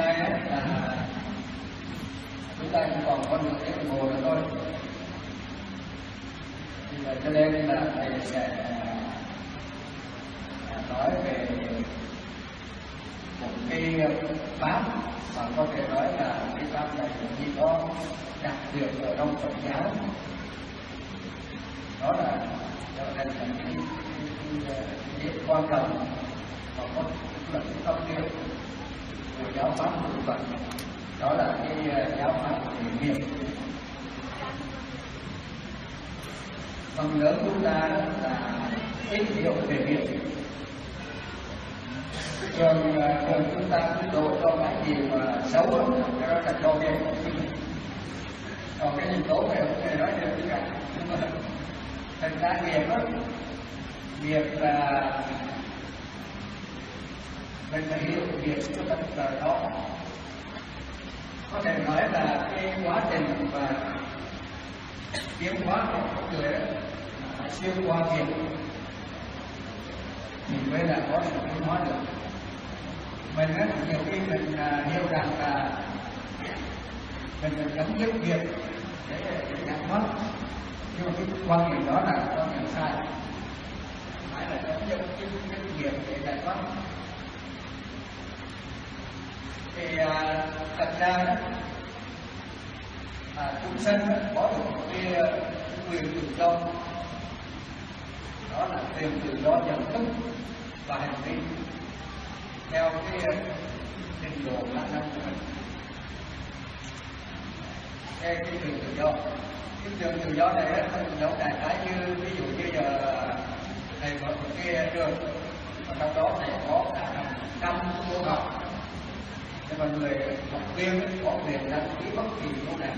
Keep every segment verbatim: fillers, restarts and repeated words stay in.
nay ấy, là chúng ta chỉ còn có nửa tiếng đồng hồ nữa thôi. Thì là cho nên là thầy sẽ nói về một cái pháp mà có thể nói là cái pháp này chỉ có đặc biệt ở trong Phật giáo, đó là trở thành cái cái quan trọng và có là cái tâm niệm của giáo pháp của Phật, đó là cái giáo pháp về nghiệp. Phần lớn chúng ta là ít hiểu về nghiệp, thường thường chúng ta cứ đổ cho cái gì mà xấu cái đó là cho nghiệp, còn cái gì tốt thì không thể nói được tất cả. Thành ra nghiệp đó, nghiệp là mình phải hiểu nghiệp cho thật là rõ. Có thể nói là cái quá trình và tiến hóa của con người đó xuyên qua nghiệp thì mới là có sự tiến hóa được. Mình á, nhiều khi mình à, hiểu rằng là mình cần chấm dứt nghiệp để nhận mất, nhưng mà cái quan điểm đó là quan điểm sai. Phải là chấm dứt cái nghiệp để nhận mất. Thì à, thật ra đó, à, chúng sinh có được một cái quyền tự do, đó là quyền tự do nhận thức và hành vi theo cái trình độ khả năng của mình. Cái cái quyền tự do, cái quyền tự do này nó không giống đại khái như ví dụ như giờ thầy có một cái trường và trong đó thầy có cả trăm môn học, nhưng mà người học viên có quyền đăng ký bất kỳ môn nào,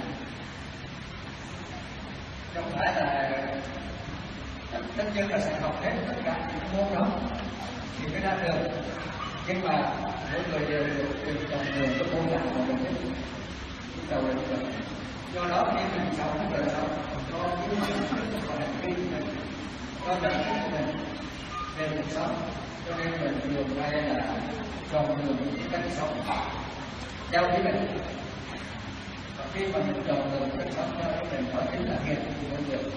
không phải là tất nhiên là sẽ học hết tất cả những môn đó thì mới ra trường, nhưng mà mỗi người đều được quyền chọn đường cái môn nào mà mình thích đầu là được. Do đó khi mình sống đời sống cho những cái hành vi mình, cho đời sống của mình về cuộc sống, cho nên mình thường hay là chọn đường những cách sống theo ý mình. Và khi mà mình chọn đường cách sống theo ý mình, đó chính là nghiệp của mỗi người.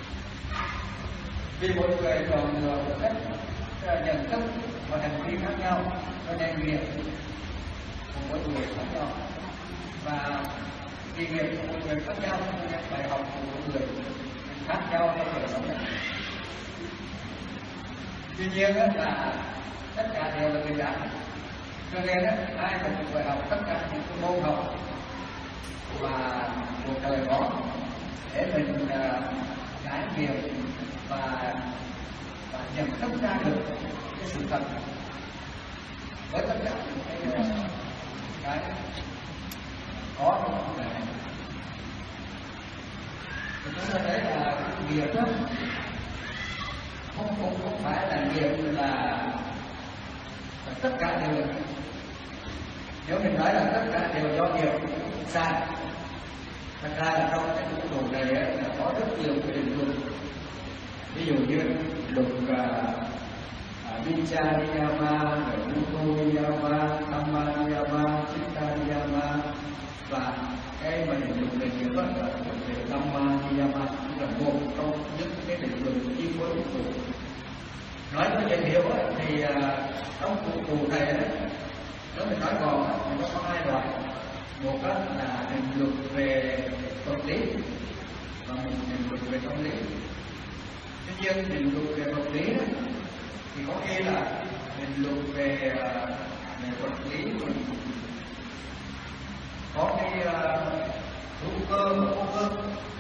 Vì mỗi người chọn đường một cách nhận thức và hành vi khác nhau, cho nên nghiệp của mỗi người khác nhau. Và vì nghiệp của mỗi người khác nhau, cho nên bài học của mỗi người khác nhau trong đời sống này. Tuy nhiên là tất cả đều là bình đẳng, cho nên ai cũng phải học tất cả những môn học và cuộc đời có để mình trải nghiệm và và nhận thức ra được cái sự thật với tất cả những cái cái có trong cuộc đời này. Thì chúng ta thấy là nghiệp đó không không không phải là nghiệp là tất cả đều, nếu mình nói là tất cả đều do nghiệp sai. Thật ra là trong cái vũ trụ này là có rất nhiều cái định luật, ví dụ như luật Vicca Niyama, Bhuto Niyama, Dhamma Niyama, Chitta Niyama, và cái mà định luật này nghĩa là về Dhamma Niyama là một trong những cái định luật chi phối vũ trụ. Nói với dễ hiểu thì trong vũ trụ này đó, nếu mình nói còn thì nó có hai loại. Một là định luật về vật lý và một định luật về tâm lý. Tuy nhiên định luật về vật lý đó, thì có nghĩa là định luật về, về vật lý mình có cái hữu cơ và vô cơ.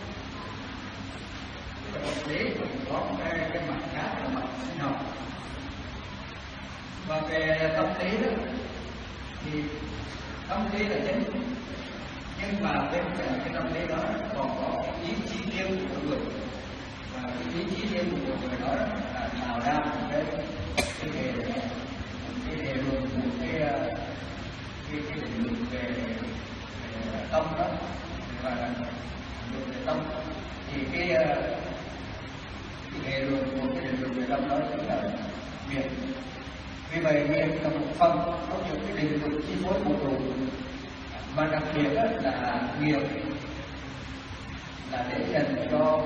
Về vật lý mình có cái, cái mặt khác là mặt sinh học. Và về tâm lý đó thì tâm lý là chính, nhưng mà bên cạnh cái tâm lý đó còn có cái ý chí riêng của người, và cái ý chí riêng của người đó là tạo ra một cái cái hệ cái hệ luận của cái cái cái định luật về, về tâm đó, và luật về tâm thì cái cái hệ luận của cái định luật về tâm đó chính là nghiệp. Vì vậy nghiệp là một phần trong những cái định luật chi phối vũ trụ Và đặc biệt là nghiệp là để dành cho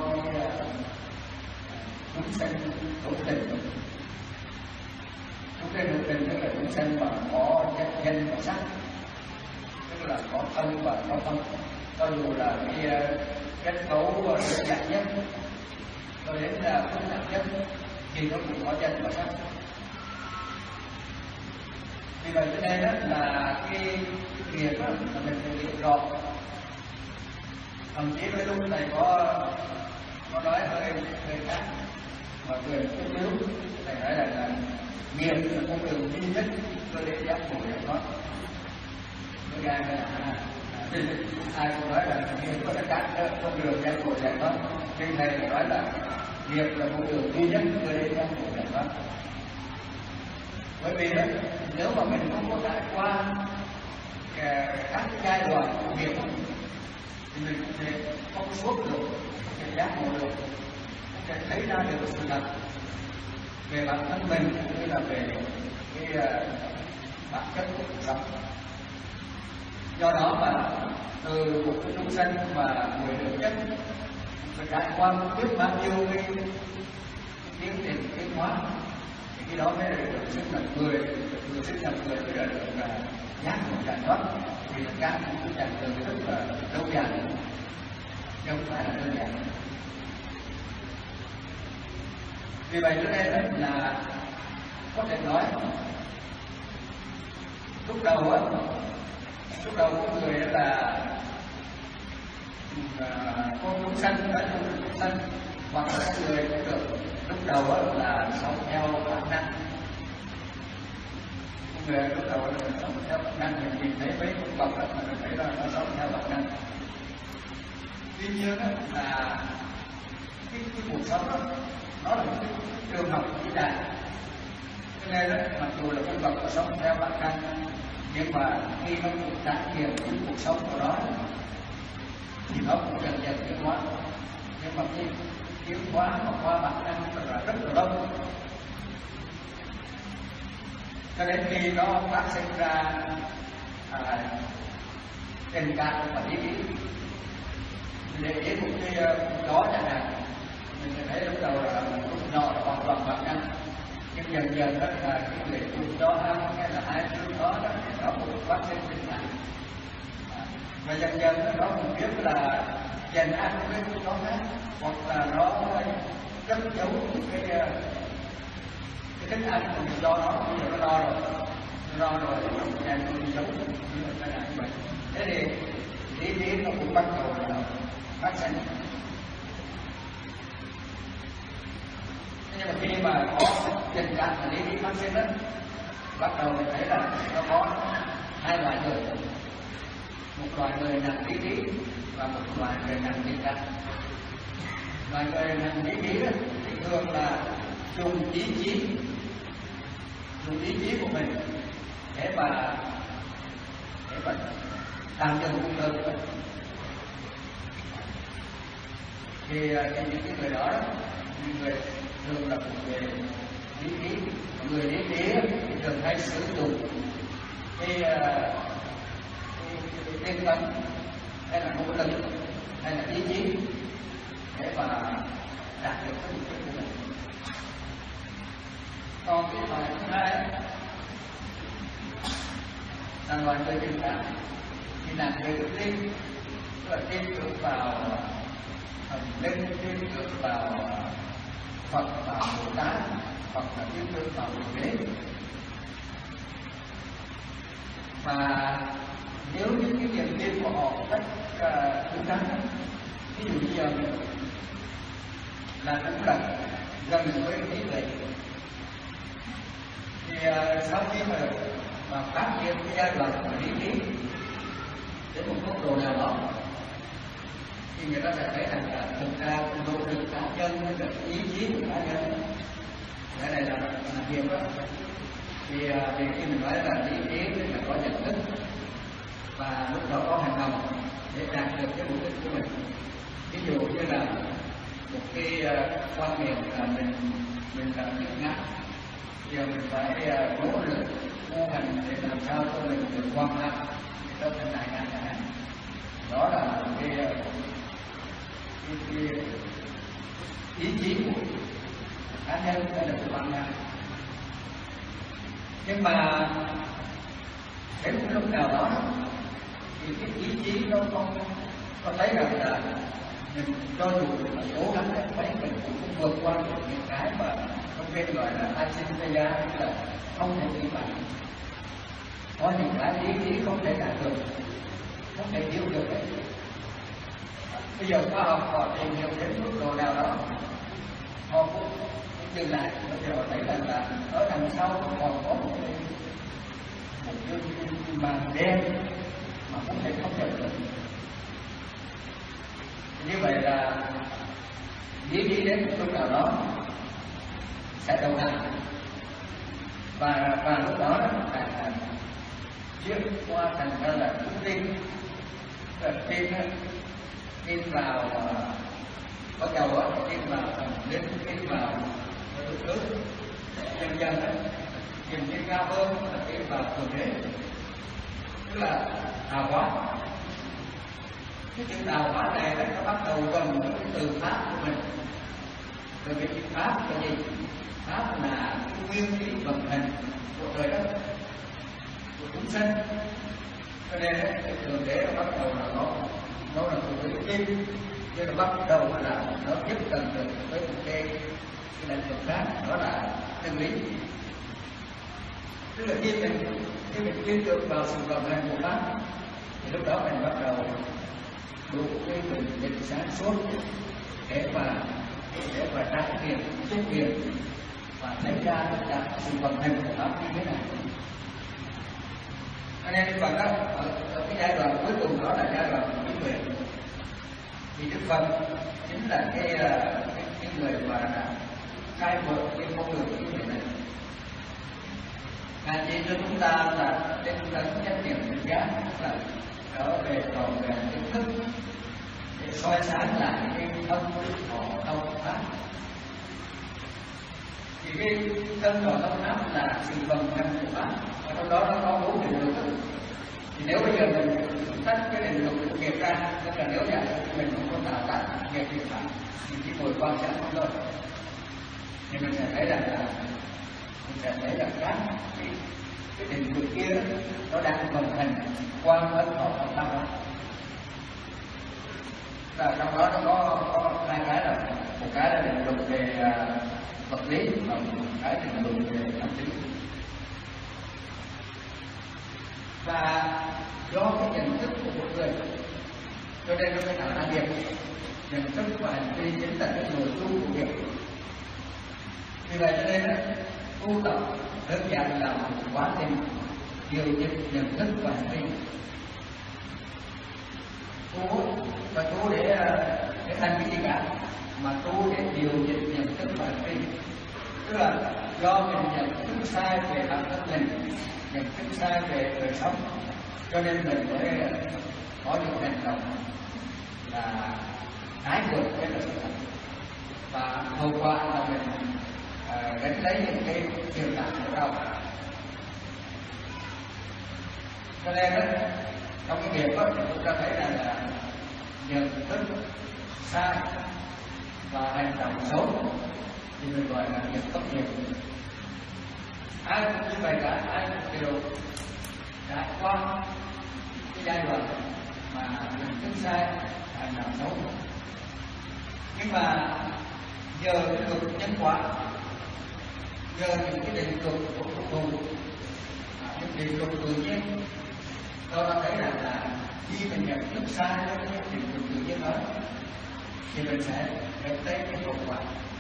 chúng sanh hữu tình. Chúng sanh hữu tình tức là chúng sanh mà có danh và sắc, tức là có thân và có tâm. Cho dù là cái kết cấu đơn giản nhất cho đến là phức tạp nhất thì nó cũng có danh và sắc. Vì vậy cho nên đó là cái nghiệp đó là mình phải hiểu rõ. Thậm chí với lúc này có có nói hơi hơi khác mà người chút xíu, thầy nói là, là nghiệp là con đường duy nhất cho đến giác ngộ giải thoát. Cái gai là à, ai cũng nói là nghiệp có tất cả con đường giác ngộ giải thoát, nhưng thầy nói là nghiệp là con đường duy nhất cho đến giác ngộ giải thoát. Bởi vì đó, nếu mà mình không có trải qua các giai đoạn của nghiệp thì mình không thể thông suốt được, không thể giác ngộ được, không thể thấy ra được sự thật về bản thân mình cũng như là về cái uh, bản chất của cuộc sống. Do đó mà từ một cái chúng sanh mà người được nhất phải trải qua biết bao nhiêu cái tiến trình tiến hóa thì cái đó mới là được sinh là người, người sinh là người mới là được là giác ngộ giải thoát. Thì các cái chặng đường rất là lâu dài, chứ không phải là đơn giản. Vì vậy cho nên là có thể nói lúc đầu á, lúc đầu của người là con chúng sanh, đã chúng sanh hoặc là người cũng được, lúc đầu á là sống theo bản năng. Người lúc đầu là sống theo bản năng, mình nhìn thấy mấy con vật đó mà mình thấy là nó sống theo bản năng. Tuy nhiên đó là cái, cái cuộc sống đó nó là một cái trường học vĩ đại. Cho nên đó, mặc dù là con vật nó sống theo bản năng, nhưng mà khi nó cũng trải nghiệm cái cuộc sống của nó thì nó cũng dần dần tiến hóa. Nhưng mà cái tiến hóa mà qua bản năng là rất là lâu. Cho đến khi nó phát sinh ra à, tình cảm và ý nghĩ, để ý một cái đó chẳng hạn, mình thấy lúc đầu là lúc nọ là hoàn toàn bản năng, nhưng dần dần đó là cái người chung đó ăn hay là hai thứ đó đó thì nó cũng phát sinh tình cảm, và dần dần đó, nó cũng biết là dành ăn với cái đó khác, hoặc là nó cất giấu cái cái thức ăn của mình do nó, bây giờ nó no rồi, nó no rồi thì nó cũng đem nó đi giấu như là cái như vậy. Thế thì lý trí nó cũng bắt đầu là phát sinh. Nhưng mà khi mà có tình cảm và lý trí phát sinh đó, bắt đầu mình thấy là nó có hai loại người, một loại người nặng lý trí và một loại người nặng tình cảm. Loại người nặng lý trí đó thì thường là dùng ý chí, dùng ý chí của mình để mà để mà làm cho cuộc đời của mình. Thì, thì những cái người đó, những người thường là một người lý trí, người lý trí thì thường hay sử dụng cái tinh tấn hay là nỗ lực hay là ý chí để mà đạt được cái mục đích của mình. Còn cái loại thứ hai là loại người tình cảm, thì là người đức tin, tức là tin tưởng vào thần linh, tin tưởng vào Phật, vào Bồ Tát, hoặc là tin tưởng vào Thượng Đế. Và nếu những cái niềm tin của họ rất đúng đắn, ví dụ như giờ mình là cũng là gần với trí tuệ, thì uh, sau khi mà mà phát triển cái giai đoạn của lý trí đến một mức độ nào đó thì người ta sẽ thấy rằng là thực ra nỗ lực cá nhân hay là ý chí của cá nhân cái này là là nhiều đó. Thì uh, thì khi mình nói là lý trí thì là có nhận thức và lúc đó có hành động để đạt được cái mục đích của mình. Ví dụ như là một cái uh, quan niệm là mình mình là những ngã, giờ mình phải uh, nỗ lực tu hành để làm sao cho mình được quan hệ trở thành đại ngã. Nhưng mà đến một lúc nào đó thì cái ý chí nó không có thấy rằng là mình cho dù là cố gắng đến mấy mình cũng không vượt qua được những cái mà trong bên gọi là Ajinaya, là không thể nghĩ bằng. Có những cái ý chí không thể đạt được, không thể hiểu được đấy. Bây giờ khoa học họ tìm hiểu đến mức độ nào đó, họ cũng dừng lại. Bây giờ họ thấy rằng là ở đằng sau còn có một cái một cái màn đen mà không thể không nhận được. Như vậy là ý chí đến một lúc nào đó sẽ đầu hàng, và và lúc đó là chuyển qua thành ra là tin, tin tin vào bắt đầu á, tin vào đến tin vào thực tướng dần dần á, nhìn tin cao hơn là tin vào thượng đế, tức là hào hóa. Cái chữ đào hóa này nó bắt đầu gần với cái từ pháp của mình. Rồi cái chữ pháp là gì? Pháp là cái nguyên lý vận hành của trời đất, của chúng sinh. Cho nên cái thượng đế nó bắt đầu là nó nó là một cái kim, nhưng nó bắt đầu là nó tiếp cận được với một cái cái lĩnh vực khác, đó là chân lý. Tức là khi mình khi mình tin tưởng vào sự vận hành của pháp thì lúc đó mình bắt đầu đủ cái bình tĩnh sáng suốt để mà để mà trải nghiệm trách nhiệm và thấy ra tất cả sự vận hành của pháp như thế này. Cho nên phần đó ở, ở cái giai đoạn cuối cùng đó là giai đoạn của trí tuệ. Thì Đức Phật chính là cái cái, cái người mà khai mở cái con đường trí tuệ này. Ngài chỉ cho chúng ta là trên tấn trách nhiệm định giác, là trở về tròn vẹn kiến thức để soi sáng lại cái thân thọ thông pháp. Thì cái thân thọ thông pháp là sự vận hành của pháp, và trong đó nó có bốn định luật. Thì nếu bây giờ mình tách cái định luật của nghiệp ra, tức là nếu giả sử mình không có tạo tác nghiệp nghiệp pháp, thì chỉ ngồi quan sát không thôi, thì mình sẽ thấy rằng là mình sẽ thấy rằng các cái, cái định luật kia nó đang vận hành qua thân thọ thông pháp đó. Và trong đó nó có, có hai cái, là một cái là định luật về uh, vật lý, và một cái định luật về tâm lý. Và do cái nhận thức của một người, cho nên nó mới tạo ra nghiệp. Nhận thức và hành vi chính là cái nội dung của nghiệp. Vì vậy cho nên là tu tập đơn giản là một quá trình điều chỉnh nhận thức và hành vi. Tu và tu để để thành cái gì cả, mà tu để điều chỉnh nhận thức và hành vi. Tức là do mình nhận thức sai về bản thân mình, nhận thức sai về đời sống, cho nên mình mới có những hành động là trái ngược với sự thật, và hậu quả là mình uh, gánh lấy những cái thiệt hại của đâu. Cho nên đó, trong cái nghiệp đó, chúng ta thấy rằng là nhận thức sai và hành động xấu thì mình gọi là nghiệp bất nghiệp. Ai cũng như vậy cả, ai cũng đều trải qua cái giai đoạn mà nhận thức sai, hành động xấu. Nhưng mà nhờ cái luật nhân quả, nhờ những cái định luật của vũ trụ, những định luật tự nhiên, tôi đã thấy rằng là khi mình nhận thức sai với cái định luật tự nhiên đó, thì mình sẽ nhận thấy cái hậu quả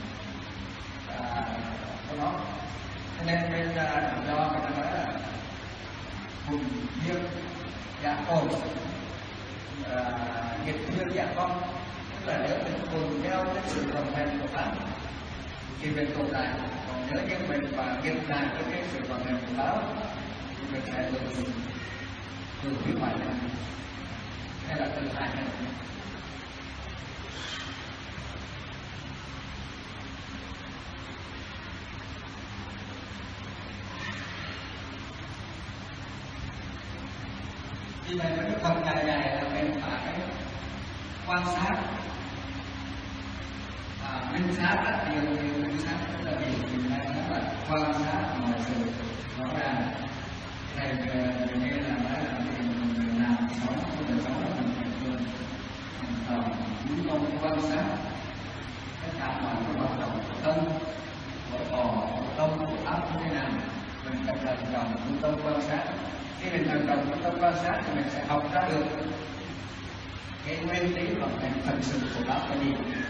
của nó. Cho nên bên uh, do người ta nói là hùng duyên dạ hồn, nghiệp duyên dạ con, tức là nếu mình cùng theo cái sự vận hành của pháp thì mình tồn tại, còn nếu như mình mà nghiệp lại với cái sự vận hành của pháp thì mình sẽ tự tự hủy hoại mình, hay là tự hại mình. Vì vậy cái phần dài dài là mình phải quan sát và minh sát là điều điều minh sát tức là gì? Mình hay nói là quan sát mọi sự rõ ràng. Thầy như là nói là mình làm sống đời sống là mình phải thường chúng tôi quan sát tất cả mọi cái hoạt động của thân, của cò, của tâm, của óc như thế nào, mình cần lần trọng chúng tôi quan sát. Khi mình lần trọng chúng tôi quan sát thì mình sẽ học ra được cái nguyên lý vận hành thật sự của nó là gì.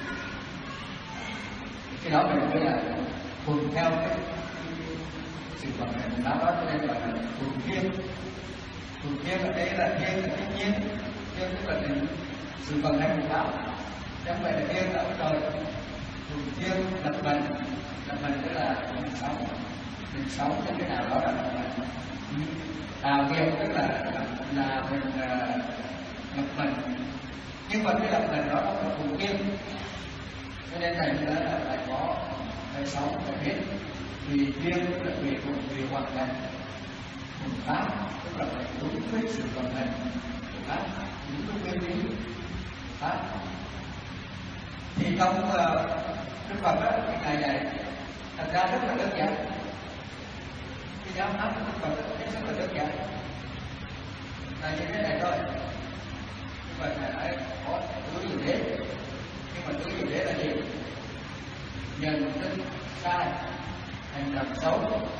Cái đó mình mới là thuần theo cái sự vận hành của nó, đó cho nên gọi là thuần thiên. Thuần thiên ở đây là thiên là thiên nhiên, thiên tức là sự vận hành của nó. Chẳng phải là thiên là ở trời. Thuần thiên lập mình, lập mình tức là mình sống, mình sống như thế nào đó là lập mình. Tạo nghiệp tức là là mình lập mình. Nhưng mà cái lập mình đó là thuần thiên. Cho nên thầy nói là phải có, phải sống, phải biết. Vì thiên tức là vì vì hoàn cảnh. Thuần pháp tức là phải đúng với sự vận hành của pháp, đúng với nguyên lý pháp. Thì trong uh, Đức Phật đó, cái ngày này thật ra rất là đơn giản. Cái giáo pháp của Đức Phật đó, rất là đơn giản. Là như thế này thôi. Đức Phật này nói có tứ diệu đế. Nhưng mà tứ diệu đế là gì? Nhận thức sai, hành động xấu.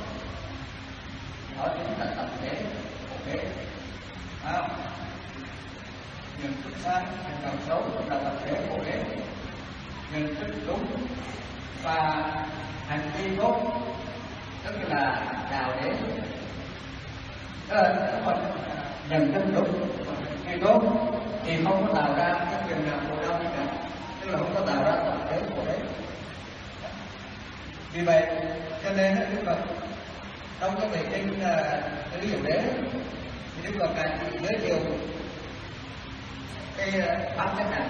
Đó chính là tập đế, khổ đế. À, nhận thức sai, hành động xấu là tập đế, khổ đế. Nhận thức đúng và hành vi tốt tức là đạo đế. Tức là nhận thức đúng và hành vi tốt thì không có tạo ra cái quyền nào khổ đau gì cả, tức là không có tạo ra tập đế, khổ đế. Vì vậy cho nên Đức Phật trong cái bài kinh tứ diệu đế thì Đức Phật đã chỉ giới thiệu cái pháp chất này.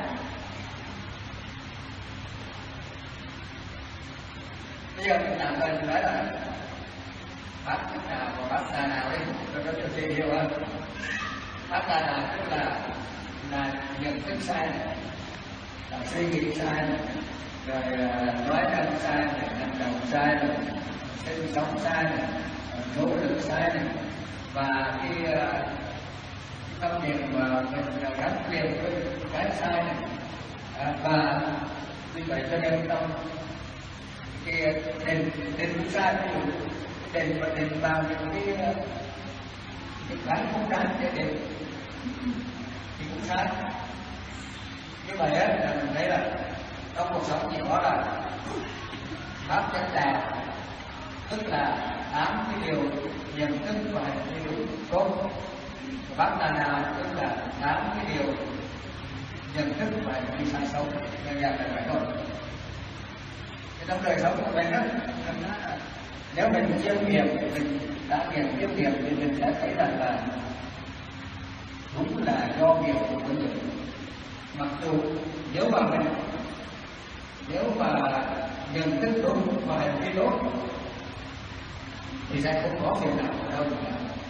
Bây giờ mình tạm thời mình nói là pháp chất nào và pháp tà nào đi, cho nó cho dễ hiểu hơn. Pháp tà nào tức là là nhận thức sai này, là suy nghĩ sai này, rồi nói năng sai này, hành động sai này, sinh sống sai này, nỗ lực sai này, và cái tâm niệm mà mình gắn liền với cái sai này. À, và vì vậy cho nên trong cái đền đền cũng sai, ví dụ đền và đền vào những cái cái cái không đáng để đền thì cũng sai. Như vậy á là mình thấy là trong cuộc sống chỉ có là pháp chánh đạo, tức là tám cái điều nhận thức và hành vi đúng tốt. Pháp tà nào tức là tám cái điều nhận thức và hành vi sai xấu. Đơn giản là vậy thôi. Trong đời sống của mình đó, nếu mình chiêm nghiệm, mình đã nghiệm chiêm nghiệm thì mình sẽ thấy rằng là đúng là do nghiệp của con người. Mặc dù nếu mà mình nếu mà nhận thức đúng và hành vi tốt thì sẽ không có phiền não ở đâu cả.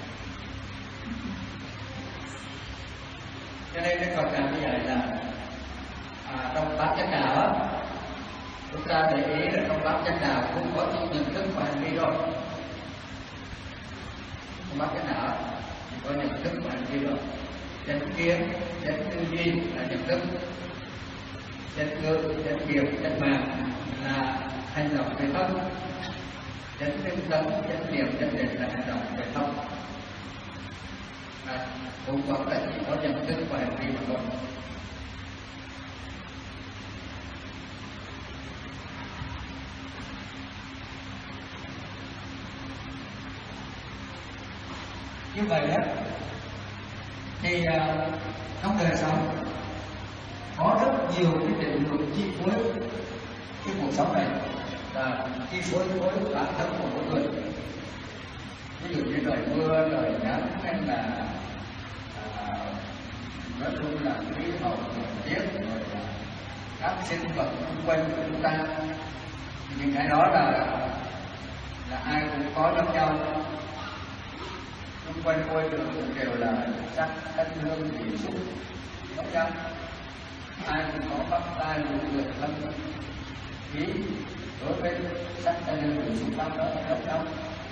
Cho nên Đức Phật làm như vậy là à, trong pháp chánh đạo á, chúng ta để ý là trong pháp chánh đạo cũng có chỉ nhận thức và hành vi thôi. Trong pháp chánh đạo chỉ có nhận thức và hành vi thôi. Chánh kiến, chánh tư duy là nhận thức, chánh ngữ, chánh nghiệp, chánh mạng là hành động về thân, chánh tinh tấn, chánh niệm, chánh định là hành động về tâm. À, cũng có là chỉ có nhận thức và hành vi mà thôi. Như vậy á thì uh, trong đời sống có rất nhiều cái định luật chi phối cái cuộc sống này và chi phối phối bản thân của mỗi người. Ví dụ như trời mưa, trời nắng hay là à, nói chung là khí hậu, thời tiết, rồi là các sinh vật xung quanh của chúng ta, những cái đó là là ai cũng có giống nhau. Xung quanh môi trường cũng đều là sắc, thanh, hương, vị, xúc giống nhau. Ai cũng có bắp tay, lụi, lượt, thân. khí đối với sắc ta nên được xúc pháp đó rất đông.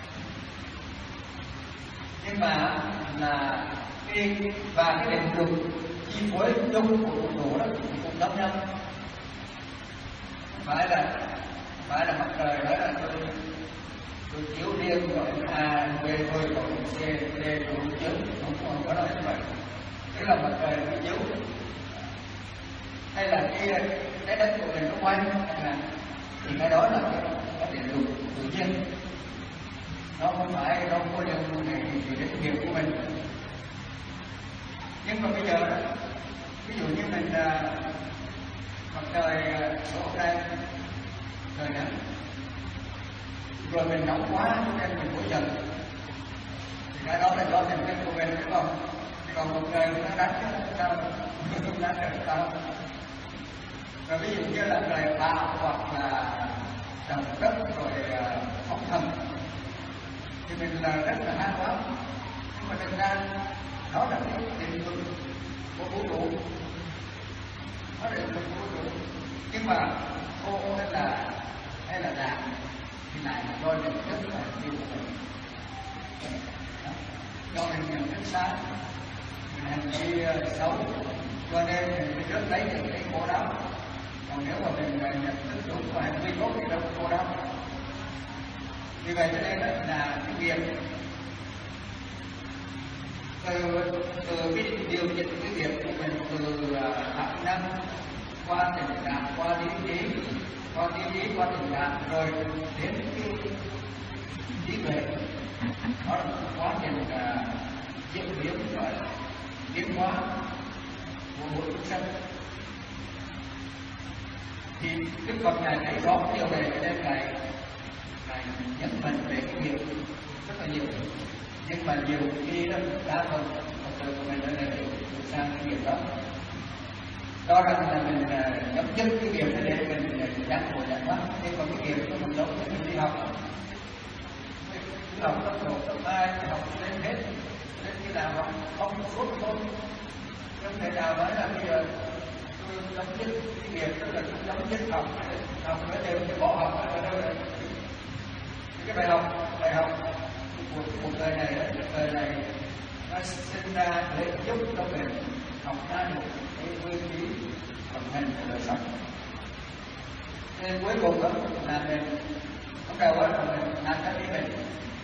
Nhưng mà là cái và cái định luật chi phối chung của vũ trụ đó cũng giống nhau. Phải là phải là mặt trời đó là tôi tôi chiếu riêng gọi A, B thôi, còn C, D cũng chiếu, không còn có nói như vậy. Tức là mặt trời nó chiếu, hay là cái cái đất của mình nó quay, thì cái đó là cái, cái định luật tự nhiên. Nó không phải nó không có liên quan gì đến việc của mình. Nhưng mà bây giờ ví dụ như mình mặt trời đổ ra trời nắng, rồi mình nóng quá nên mình nổi giận, thì cái đó là do thành tích của mình, đúng không? Còn một trời nó đánh sao không đánh được sao? Và ví dụ như là trời bão hoặc là động đất rồi sóng thần thì mình là rất là hăng quá, nhưng mà thực ra đó là cái định luật của vũ trụ, nó là định luật của vũ trụ. Nhưng mà khô hay là hay là đạm thì lại là do nhận thức và hành vi của mình, do mình nhận thức sai, mình hành vi xấu, cho nên mình mới rớt lấy những cái khổ đau. Còn nếu mà mình nhận thức đúng và hành vi tốt thì đâu có khổ đau. Vì vậy cho nên là cái việc từ từ cái điều chỉnh cái việc của mình từ hạt nhân qua tình cảm, qua lý trí, qua lý trí, qua tình cảm, rồi đến cái trí tuệ, đó là một quá trình diễn biến và biến hóa của mỗi chúng sanh. Thì Đức Phật này thấy rõ điều này nên lại lại nhấn mạnh về cái việc rất là nhiều. Nhưng mà nhiều khi đó đa phần Phật tử của mình đã là sang cái việc đó. Đó rằng là mình chấm dứt cái việc để mình đắc ngộ giải thoát. Nhưng còn cái việc của mình giống như mình đi học, đi học cấp một, cấp hai, học lên hết, đến khi nào học không suốt thôi. Không thể nào nói là bây giờ tôi chấm dứt cái việc, tức là tôi chấm dứt học, học nó đều phải bỏ học ở đâu này. Cái bài học, bài học của cuộc đời này, cuộc đời này nó sinh ra để giúp cho mình học ra được cái nguyên lý vận hành của đời sống. Nên cuối cùng đó là mình không đầu đó là mình làm theo ý mình,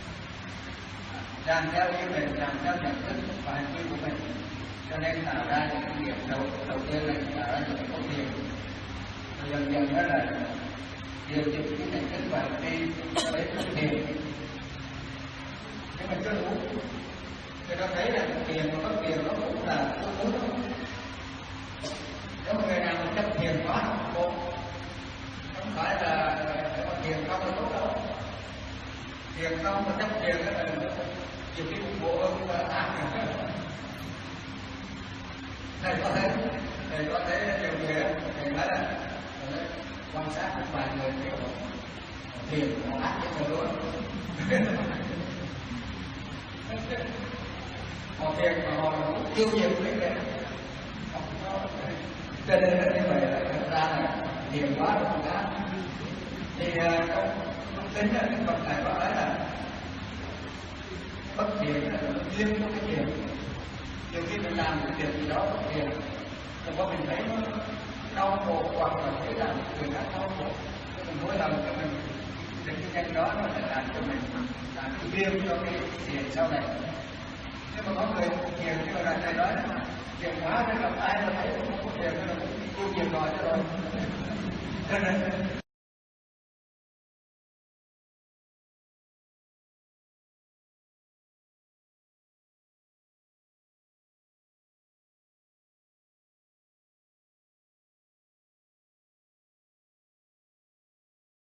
làm theo ý mình, làm theo nhận thức và hành vi của mình, cho nên tạo ra những cái nghiệp đầu đầu tiên là tạo ra những cái công việc. Dần dần đó là điều chỉnh cái nhận thức và hành vi với công việc. Nhưng mà chưa đủ. Người ta thấy là tiền và bất tiền nó cũng là tương đối đó. Nếu mà người nào mà chấp tiền quá không tốt, không phải là tiền không là tốt đâu. Tiền không mà chấp tiền đó là nhiều khi cũng bộ ơn và ác. Thầy có thấy, thầy có thấy nhiều người, thầy nói là quan sát một vài người kiểu tiền họ ác cho thầy luôn. Họ tiền mà họ cũng tiêu nhiều cái này, cho nên là như vậy là thật ra là tiền quá rồi không ác. Thì không không tính là cái phần này có nói là bất tiền là duyên của cái tiền. Nhiều khi mình làm cái việc gì đó bất tiền, nhưng mà mình thấy nó đau khổ hoặc là thấy là người khác đau khổ, mình hối hận cho mình đến cái nhân đó nó sẽ làm cho mình làm cái duyên cho cái tiền sau này. Nhưng mà có người tiền như là thầy nói là tiền quá nên gặp ai mà thấy không có tiền nên là cũng tiêu tiền rồi cho rồi. Cho nên